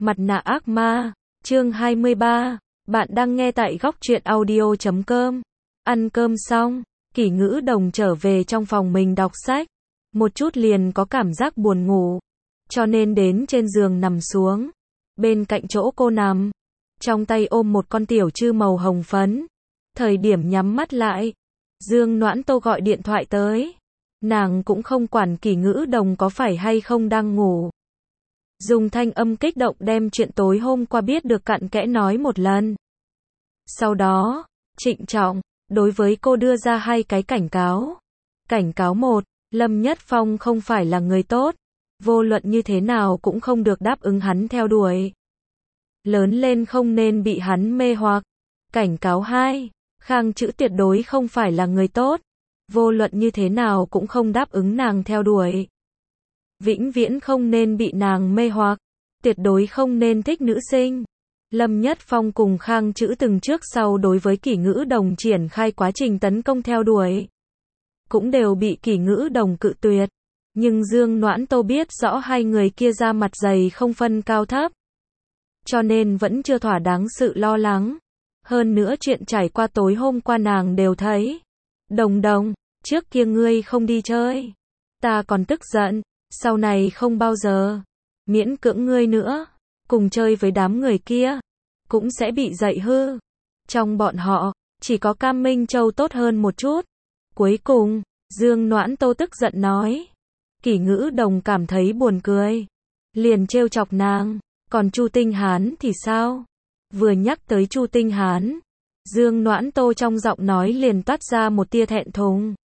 Mặt nạ ác ma, chương 23. Bạn đang nghe tại góc truyện audio.com. Ăn cơm xong, Kỷ Ngữ Đồng trở về trong phòng mình đọc sách. Một chút liền có cảm giác buồn ngủ. Cho nên đến trên giường nằm xuống. Bên cạnh chỗ cô nằm, trong tay ôm một con tiểu trư màu hồng phấn. Thời điểm nhắm mắt lại, Dương Noãn Tô gọi điện thoại tới. Nàng cũng không quản Kỷ Ngữ Đồng có phải hay không đang ngủ. Dùng thanh âm kích động đem chuyện tối hôm qua biết được cặn kẽ nói một lần. Sau đó, trịnh trọng, đối với cô đưa ra 2 cái cảnh cáo. Cảnh cáo 1, Lâm Nhất Phong không phải là người tốt. Vô luận như thế nào cũng không được đáp ứng hắn theo đuổi. Lớn lên không nên bị hắn mê hoặc. Cảnh cáo 2, Khang Chữ tuyệt đối không phải là người tốt. Vô luận như thế nào cũng không đáp ứng nàng theo đuổi. Vĩnh viễn không nên bị nàng mê hoặc, tuyệt đối không nên thích nữ sinh. Lâm Nhất Phong cùng Khang Chữ từng trước sau đối với Kỷ Ngữ Đồng triển khai quá trình tấn công theo đuổi. Cũng đều bị Kỷ Ngữ Đồng cự tuyệt. Nhưng Dương Noãn Tô biết rõ hai người kia ra mặt dày không phân cao thấp. Cho nên vẫn chưa thỏa đáng sự lo lắng. Hơn nữa chuyện trải qua tối hôm qua nàng đều thấy. Đồng Đồng, trước kia ngươi không đi chơi. Ta còn tức giận. Sau này không bao giờ miễn cưỡng ngươi nữa, cùng chơi với đám người kia, cũng sẽ bị dạy hư. Trong bọn họ, chỉ có Cam Minh Châu tốt hơn một chút. Cuối cùng, Dương Noãn Tô tức giận nói. Kỷ Ngữ Đồng cảm thấy buồn cười, liền trêu chọc nàng, còn Chu Tinh Hán thì sao? Vừa nhắc tới Chu Tinh Hán, Dương Noãn Tô trong giọng nói liền toát ra một tia thẹn thùng.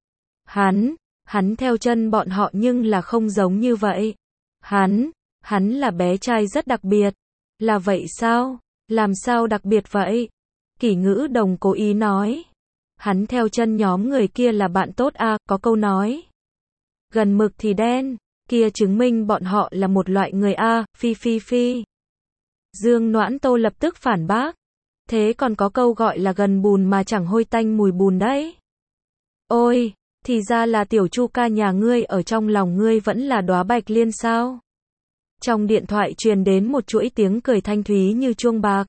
Hắn theo chân bọn họ nhưng là không giống như vậy. Hắn là bé trai rất đặc biệt. Là vậy sao? Làm sao đặc biệt vậy? Kỷ Ngữ Đồng cố ý nói. Hắn theo chân nhóm người kia là bạn tốt à, có câu nói. Gần mực thì đen, kia chứng minh bọn họ là một loại người à, phi. Dương Noãn Tô lập tức phản bác. Thế còn có câu gọi là gần bùn mà chẳng hôi tanh mùi bùn đấy. Ôi! Thì ra là tiểu Chu ca nhà ngươi ở trong lòng ngươi vẫn là đóa bạch liên sao? Trong điện thoại truyền đến một chuỗi tiếng cười thanh thúy như chuông bạc.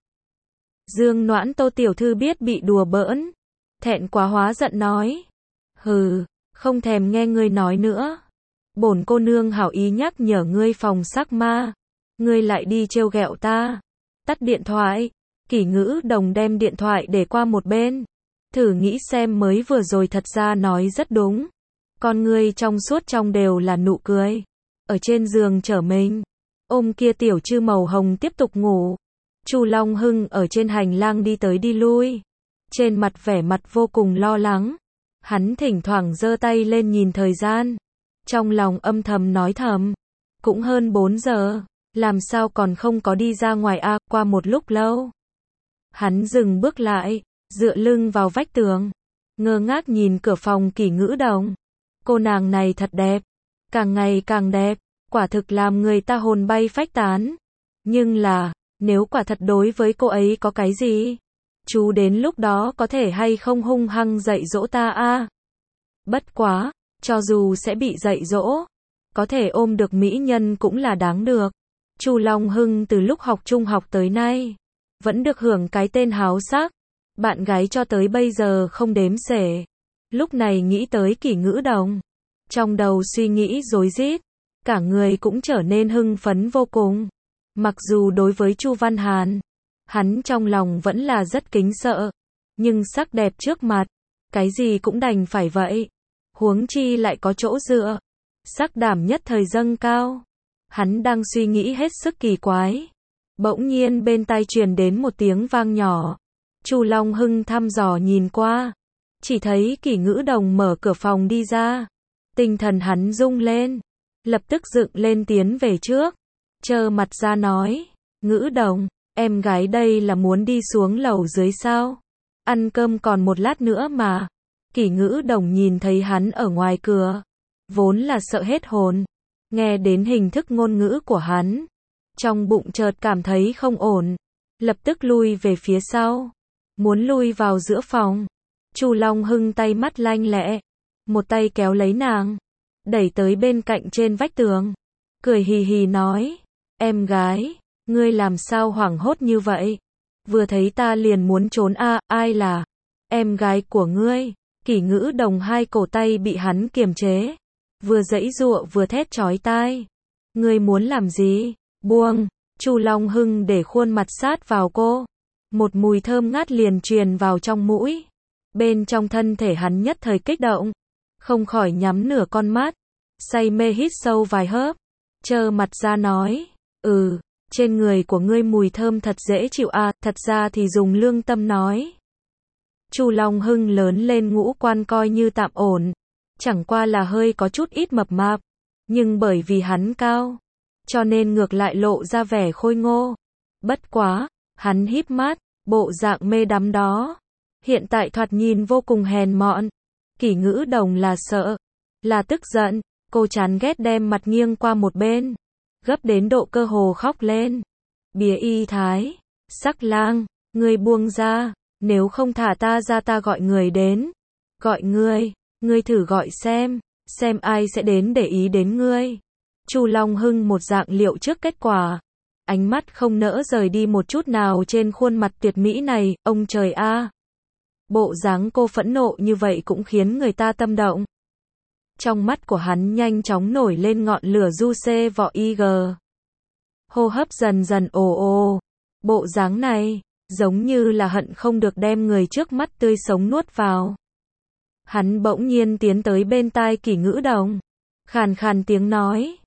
Dương Noãn Tô tiểu thư biết bị đùa bỡn. Thẹn quá hóa giận nói. Hừ, không thèm nghe ngươi nói nữa. Bổn cô nương hảo ý nhắc nhở ngươi phòng sắc ma. Ngươi lại đi trêu ghẹo ta. Tắt điện thoại. Kỷ Ngữ Đồng đem điện thoại để qua một bên. Thử nghĩ xem mới vừa rồi thật ra nói rất đúng. Con ngươi trong suốt trong đều là nụ cười. Ở trên giường trở mình. Ôm kia tiểu trư màu hồng tiếp tục ngủ. Chu Long Hưng ở trên hành lang đi tới đi lui. Trên mặt vẻ mặt vô cùng lo lắng. Hắn thỉnh thoảng giơ tay lên nhìn thời gian. Trong lòng âm thầm nói thầm. Cũng hơn 4 giờ. Làm sao còn không có đi ra ngoài à, qua một lúc lâu. Hắn dừng bước lại. Dựa lưng vào vách tường, ngơ ngác nhìn cửa phòng Kỷ Ngữ Đồng. Cô nàng này thật đẹp, càng ngày càng đẹp, quả thực làm người ta hồn bay phách tán. Nhưng là, nếu quả thật đối với cô ấy có cái gì, chú đến lúc đó có thể hay không hung hăng dạy dỗ ta a? Bất quá, cho dù sẽ bị dạy dỗ, có thể ôm được mỹ nhân cũng là đáng được. Chu Long Hưng từ lúc học trung học tới nay, vẫn được hưởng cái tên háo sắc. Bạn gái cho tới bây giờ không đếm xuể. Lúc này nghĩ tới Kỷ Ngữ Đồng. Trong đầu suy nghĩ rối rít. Cả người cũng trở nên hưng phấn vô cùng. Mặc dù đối với Chu Văn Hàn, hắn trong lòng vẫn là rất kính sợ. Nhưng sắc đẹp trước mặt, cái gì cũng đành phải vậy. Huống chi lại có chỗ dựa. Sắc đảm nhất thời dâng cao. Hắn đang suy nghĩ hết sức kỳ quái. Bỗng nhiên bên tai truyền đến một tiếng vang nhỏ. Chu Long Hưng thăm dò nhìn qua, chỉ thấy Kỷ Ngữ Đồng mở cửa phòng đi ra. Tinh thần hắn rung lên, lập tức dựng lên tiến về trước, trơ mặt ra nói, Ngữ Đồng, em gái đây là muốn đi xuống lầu dưới sao? Ăn cơm còn một lát nữa mà. Kỷ Ngữ Đồng nhìn thấy hắn ở ngoài cửa, vốn là sợ hết hồn, nghe đến hình thức ngôn ngữ của hắn, trong bụng chợt cảm thấy không ổn, lập tức lui về phía sau. Muốn lui vào giữa phòng. Chu Long Hưng tay mắt lanh lẹ, một tay kéo lấy nàng, đẩy tới bên cạnh trên vách tường, cười hì hì nói, em gái, Ngươi làm sao hoảng hốt như vậy? Vừa thấy ta liền muốn trốn ai là? Em gái của ngươi. Kỷ Ngữ Đồng hai cổ tay bị hắn kiềm chế. Vừa giãy giụa vừa thét chói tai. Ngươi muốn làm gì? Buông. Chu Long Hưng để khuôn mặt sát vào cô. Một mùi thơm ngát liền truyền vào trong mũi. Bên trong thân thể hắn nhất thời kích động. Không khỏi nhắm nửa con mắt. Say mê hít sâu vài hớp. Trơ mặt ra nói. Trên người của ngươi mùi thơm thật dễ chịu thật ra thì dùng lương tâm nói. Chu Long Hưng lớn lên ngũ quan coi như tạm ổn. Chẳng qua là hơi có chút ít mập mạp. Nhưng bởi vì hắn cao. Cho nên ngược lại lộ ra vẻ khôi ngô. Bất quá, hắn híp mắt, bộ dạng mê đắm đó. Hiện tại thoạt nhìn vô cùng hèn mọn. Kỷ Ngữ Đồng là sợ, là tức giận, cô chán ghét đem mặt nghiêng qua một bên. Gấp đến độ cơ hồ khóc lên. Bía y thái, sắc lang, ngươi buông ra, nếu không thả ta ra ta gọi người đến. Gọi ngươi thử gọi xem ai sẽ đến để ý đến ngươi. Chu Long Hưng một dạng liệu trước kết quả. Ánh mắt không nỡ rời đi một chút nào trên khuôn mặt tuyệt mỹ này, ông trời a. Bộ dáng cô phẫn nộ như vậy cũng khiến người ta tâm động. Trong mắt của hắn nhanh chóng nổi lên ngọn lửa du xê vọ ig. Hô hấp dần dần ồ. Bộ dáng này, giống như là hận không được đem người trước mắt tươi sống nuốt vào. Hắn bỗng nhiên tiến tới bên tai Kỷ Ngữ Đồng. Khàn khàn tiếng nói,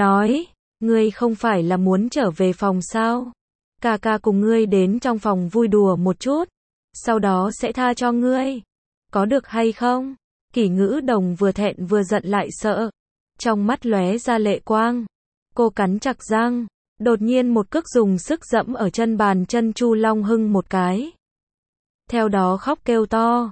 ngươi không phải là muốn trở về phòng sao? Ca ca cùng ngươi đến trong phòng vui đùa một chút. Sau đó sẽ tha cho ngươi. Có được hay không? Kỷ Ngữ Đồng vừa thẹn vừa giận lại sợ. Trong mắt lóe ra lệ quang. Cô cắn chặt răng. Đột nhiên một cước dùng sức dẫm ở chân bàn chân Chu Long Hưng một cái. Theo đó khóc kêu to.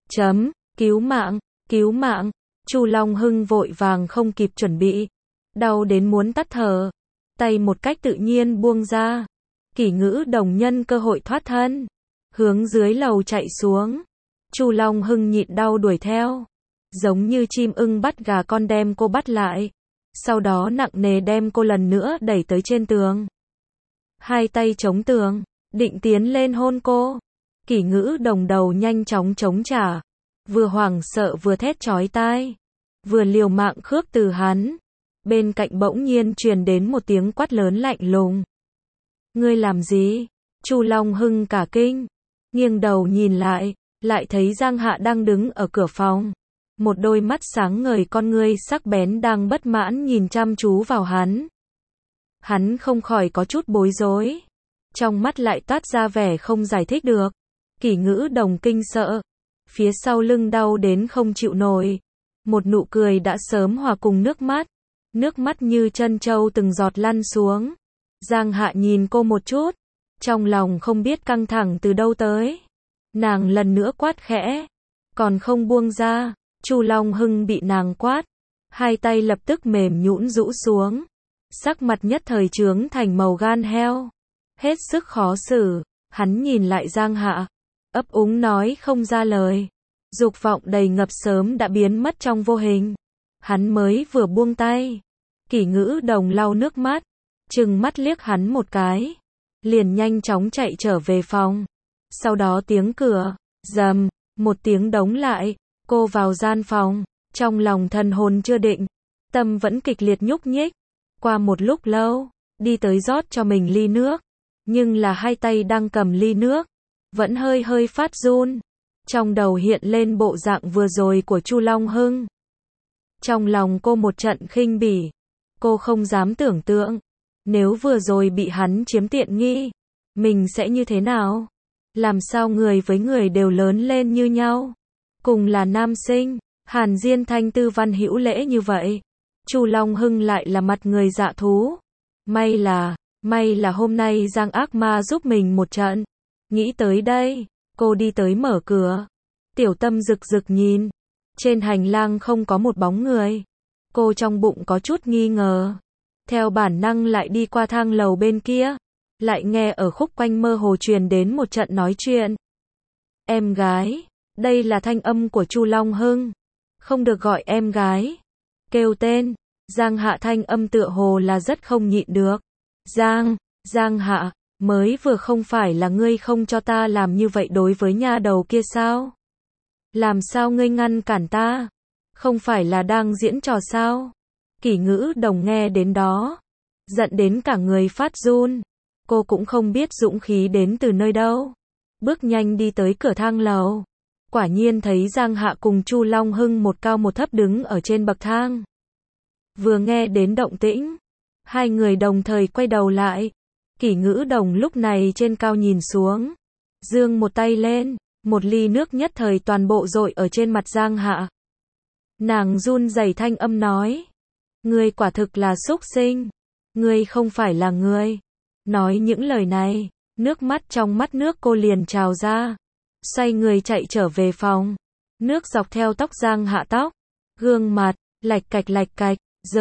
Cứu mạng. Chu Long Hưng vội vàng không kịp chuẩn bị. Đau đến muốn tắt thở. Tay một cách tự nhiên buông ra. Kỷ Ngữ Đồng nhân cơ hội thoát thân. Hướng dưới lầu chạy xuống. Chu Long Hưng nhịn đau đuổi theo. Giống như chim ưng bắt gà con đem cô bắt lại. Sau đó nặng nề đem cô lần nữa đẩy tới trên tường. Hai tay chống tường, định tiến lên hôn cô. Kỷ Ngữ Đồng đầu nhanh chóng chống trả. Vừa hoảng sợ vừa thét chói tai. Vừa liều mạng khước từ hắn. Bên cạnh bỗng nhiên truyền đến một tiếng quát lớn lạnh lùng. Ngươi làm gì? Chu Long Hưng cả kinh. Nghiêng đầu nhìn lại thấy Giang Hạ đang đứng ở cửa phòng. Một đôi mắt sáng ngời con ngươi sắc bén đang bất mãn nhìn chăm chú vào hắn. Hắn không khỏi có chút bối rối. Trong mắt lại toát ra vẻ không giải thích được. Kỷ Ngữ Đồng kinh sợ. Phía sau lưng đau đến không chịu nổi. Một nụ cười đã sớm hòa cùng nước mắt. Nước mắt như trân châu từng giọt lăn xuống. Giang Hạ nhìn cô một chút. Trong lòng không biết căng thẳng từ đâu tới. Nàng lần nữa quát khẽ. Còn không buông ra. Chu Long Hưng bị nàng quát. Hai tay lập tức mềm nhũn rũ xuống. Sắc mặt nhất thời chướng thành màu gan heo. Hết sức khó xử. Hắn nhìn lại Giang Hạ. Ấp úng nói không ra lời. Dục vọng đầy ngập sớm đã biến mất trong vô hình. Hắn mới vừa buông tay. Kỷ Ngữ Đồng lau nước mắt. Trừng mắt liếc hắn một cái. Liền nhanh chóng chạy trở về phòng. Sau đó tiếng cửa, rầm, một tiếng đóng lại. Cô vào gian phòng. Trong lòng thần hồn chưa định. Tâm vẫn kịch liệt nhúc nhích. Qua một lúc lâu, đi tới rót cho mình ly nước. Nhưng là hai tay đang cầm ly nước. Vẫn hơi phát run. Trong đầu hiện lên bộ dạng vừa rồi của Chu Long Hưng. Trong lòng cô một trận khinh bỉ. Cô không dám tưởng tượng. Nếu vừa rồi bị hắn chiếm tiện nghi, mình sẽ như thế nào? Làm sao người với người đều lớn lên như nhau? Cùng là nam sinh, Hàn Diên Thanh tư văn hữu lễ như vậy. Chu Long Hưng lại là mặt người dạ thú. May là hôm nay Giang ác ma giúp mình một trận. Nghĩ tới đây, cô đi tới mở cửa. Tiểu tâm rực rực nhìn. Trên hành lang không có một bóng người. Cô trong bụng có chút nghi ngờ. Theo bản năng lại đi qua thang lầu bên kia. Lại nghe ở khúc quanh mơ hồ truyền đến một trận nói chuyện. Em gái. Đây là thanh âm của Chu Long Hưng. Không được gọi em gái. Kêu tên. Giang Hạ thanh âm tựa hồ là rất không nhịn được. Giang. Giang Hạ, mới vừa không phải là ngươi không cho ta làm như vậy đối với nha đầu kia sao? Làm sao ngươi ngăn cản ta? Không phải là đang diễn trò sao? Kỷ Ngữ Đồng nghe đến đó, giận đến cả người phát run. Cô cũng không biết dũng khí đến từ nơi đâu. Bước nhanh đi tới cửa thang lầu. Quả nhiên thấy Giang Hạ cùng Chu Long Hưng một cao một thấp đứng ở trên bậc thang. Vừa nghe đến động tĩnh, hai người đồng thời quay đầu lại. Kỷ Ngữ Đồng lúc này trên cao nhìn xuống, giương một tay lên, một ly nước nhất thời toàn bộ dội ở trên mặt Giang Hạ. Nàng run rẩy thanh âm nói, ngươi quả thực là xúc sinh, ngươi không phải là người. Nói những lời này, nước mắt trong mắt nước cô liền trào ra, xoay người chạy trở về phòng. Nước dọc theo tóc Giang Hạ tóc, gương mặt, lạch cạch,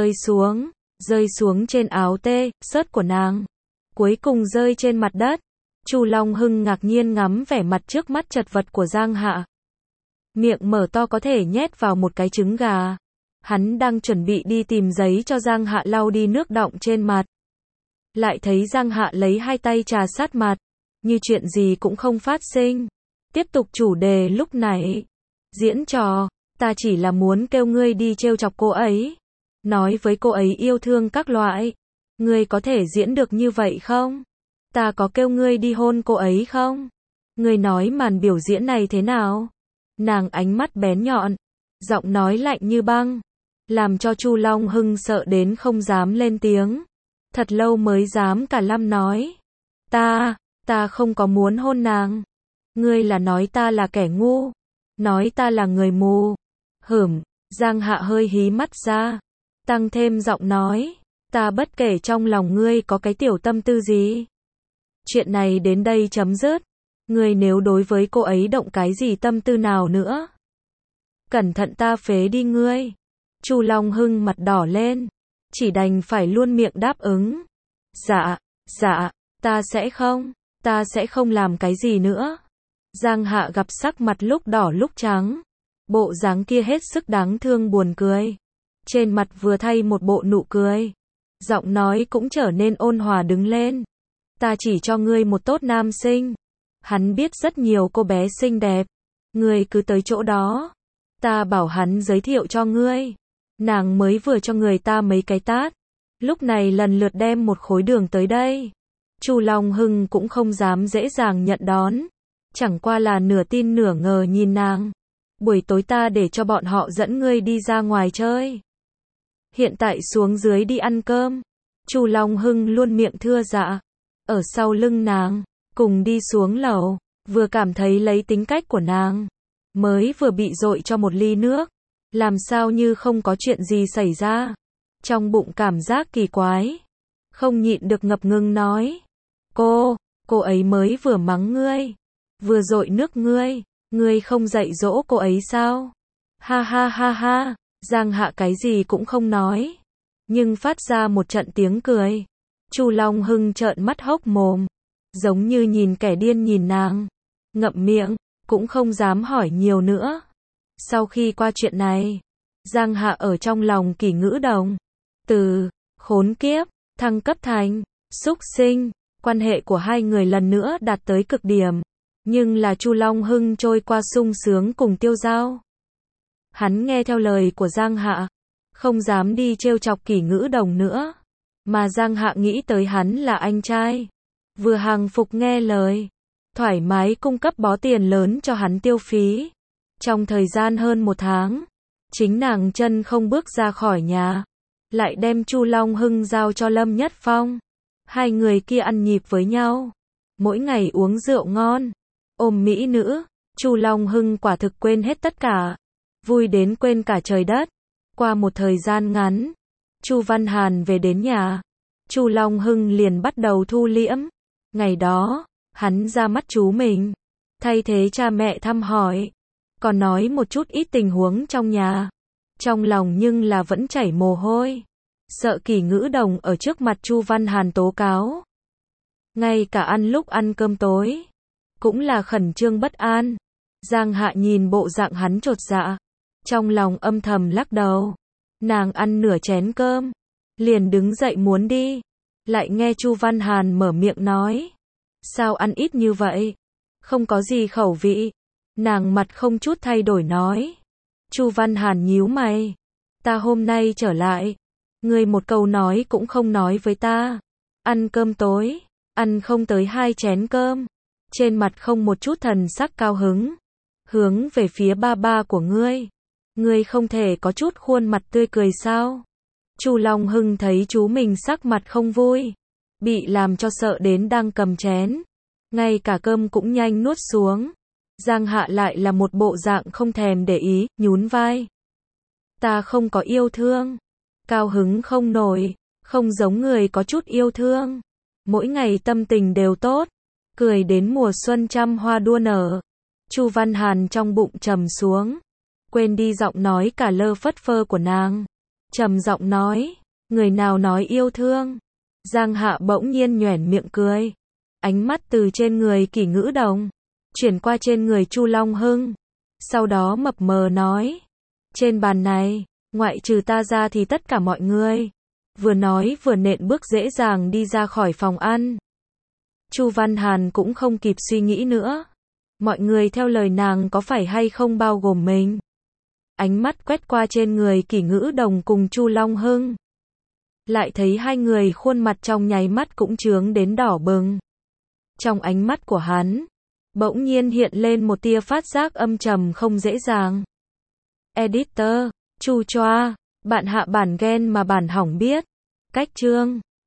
rơi xuống trên áo tê, sớt của nàng. Cuối cùng rơi trên mặt đất. Chu Long Hưng ngạc nhiên ngắm vẻ mặt trước mắt chật vật của Giang Hạ. Miệng mở to có thể nhét vào một cái trứng gà. Hắn đang chuẩn bị đi tìm giấy cho Giang Hạ lau đi nước đọng trên mặt. Lại thấy Giang Hạ lấy hai tay trà sát mặt, như chuyện gì cũng không phát sinh. Tiếp tục chủ đề lúc nãy. Diễn trò, ta chỉ là muốn kêu ngươi đi trêu chọc cô ấy. Nói với cô ấy yêu thương các loại. Ngươi có thể diễn được như vậy không? Ta có kêu ngươi đi hôn cô ấy không? Ngươi nói màn biểu diễn này thế nào? Nàng ánh mắt bén nhọn, giọng nói lạnh như băng, làm cho Chu Long Hưng sợ đến không dám lên tiếng. Thật lâu mới dám cả lâm nói. Ta không có muốn hôn nàng. Ngươi là nói ta là kẻ ngu. Nói ta là người mù. Giang Hạ hơi hí mắt ra. Tăng thêm giọng nói. Ta bất kể trong lòng ngươi có cái tiểu tâm tư gì. Chuyện này đến đây chấm dứt. Ngươi nếu đối với cô ấy động cái gì tâm tư nào nữa, cẩn thận ta phế đi ngươi. Chu Long Hưng mặt đỏ lên, chỉ đành phải luôn miệng đáp ứng. Dạ, ta sẽ không làm cái gì nữa. Giang Hạ gặp sắc mặt lúc đỏ lúc trắng, bộ dáng kia hết sức đáng thương buồn cười. Trên mặt vừa thay một bộ nụ cười, giọng nói cũng trở nên ôn hòa đứng lên. Ta chỉ cho ngươi một tốt nam sinh. Hắn biết rất nhiều cô bé xinh đẹp. Ngươi cứ tới chỗ đó. Ta bảo hắn giới thiệu cho ngươi. Nàng mới vừa cho người ta mấy cái tát. Lúc này lần lượt đem một khối đường tới đây. Chu Long Hưng cũng không dám dễ dàng nhận đón. Chẳng qua là nửa tin nửa ngờ nhìn nàng. Buổi tối ta để cho bọn họ dẫn ngươi đi ra ngoài chơi. Hiện tại xuống dưới đi ăn cơm. Chu Long Hưng luôn miệng thưa dạ. Ở sau lưng nàng, cùng đi xuống lầu, vừa cảm thấy lấy tính cách của nàng, mới vừa bị dội cho một ly nước, làm sao như không có chuyện gì xảy ra. Trong bụng cảm giác kỳ quái, không nhịn được ngập ngừng nói, cô ấy mới vừa mắng ngươi, vừa dội nước ngươi không dạy dỗ cô ấy sao? Ha ha ha ha. Giang Hạ cái gì cũng không nói, nhưng phát ra một trận tiếng cười. Chu Long Hưng trợn mắt hốc mồm, giống như nhìn kẻ điên nhìn nàng, ngậm miệng, cũng không dám hỏi nhiều nữa. Sau khi qua chuyện này, Giang Hạ ở trong lòng Kỷ Ngữ Đồng, từ khốn kiếp, thăng cấp thành xúc sinh, quan hệ của hai người lần nữa đạt tới cực điểm. Nhưng là Chu Long Hưng trôi qua sung sướng cùng tiêu dao. Hắn nghe theo lời của Giang Hạ, không dám đi trêu chọc Kỷ Ngữ Đồng nữa. Mà Giang Hạ nghĩ tới hắn là anh trai, vừa hàng phục nghe lời, thoải mái cung cấp bó tiền lớn cho hắn tiêu phí. Trong thời gian hơn 1 tháng, chính nàng chân không bước ra khỏi nhà, lại đem Chu Long Hưng giao cho Lâm Nhất Phong. Hai người kia ăn nhịp với nhau, mỗi ngày uống rượu ngon, ôm mỹ nữ. Chu Long Hưng quả thực quên hết tất cả, vui đến quên cả trời đất. Qua một thời gian ngắn, Chu Văn Hàn về đến nhà, Chu Long Hưng liền bắt đầu thu liễm. Ngày đó, hắn ra mắt chú mình, thay thế cha mẹ thăm hỏi, còn nói một chút ít tình huống trong nhà. Trong lòng nhưng là vẫn chảy mồ hôi, sợ Kỷ Ngữ Đồng ở trước mặt Chu Văn Hàn tố cáo. Ngay cả ăn lúc ăn cơm tối, cũng là khẩn trương bất an. Giang Hạ nhìn bộ dạng hắn chột dạ, trong lòng âm thầm lắc đầu. Nàng ăn nửa chén cơm, liền đứng dậy muốn đi. Lại nghe Chu Văn Hàn mở miệng nói. Sao ăn ít như vậy? Không có gì khẩu vị. Nàng mặt không chút thay đổi nói. Chu Văn Hàn nhíu mày. Ta hôm nay trở lại. Ngươi một câu nói cũng không nói với ta. Ăn cơm tối. Ăn không tới 2 chén cơm. Trên mặt không một chút thần sắc cao hứng. Hướng về phía ba ba của ngươi. Ngươi không thể có chút khuôn mặt tươi cười sao? Chu Long Hưng thấy chú mình sắc mặt không vui. Bị làm cho sợ đến đang cầm chén. Ngay cả cơm cũng nhanh nuốt xuống. Giang Hạ lại là một bộ dạng không thèm để ý, nhún vai. Ta không có yêu thương. Cao hứng không nổi. Không giống người có chút yêu thương. Mỗi ngày tâm tình đều tốt. Cười đến mùa xuân trăm hoa đua nở. Chu Văn Hàn trong bụng trầm xuống. Quên đi giọng nói cả lơ phất phơ của nàng. Trầm giọng nói. Người nào nói yêu thương? Giang Hạ bỗng nhiên nhoẻn miệng cười. Ánh mắt từ trên người Kỷ Ngữ Đồng chuyển qua trên người Chu Long Hưng. Sau đó mập mờ nói. Trên bàn này, ngoại trừ ta ra thì tất cả mọi người. Vừa nói vừa nện bước dễ dàng đi ra khỏi phòng ăn. Chu Văn Hàn cũng không kịp suy nghĩ nữa. Mọi người theo lời nàng có phải hay không bao gồm mình. Ánh mắt quét qua trên người Kỷ Ngữ Đồng cùng Chu Long Hưng. Lại thấy hai người khuôn mặt trong nháy mắt cũng chướng đến đỏ bừng. Trong ánh mắt của hắn, bỗng nhiên hiện lên một tia phát giác âm trầm không dễ dàng. Editor, Chu Choa, bạn hạ bản gen mà bản hỏng biết. Cách chương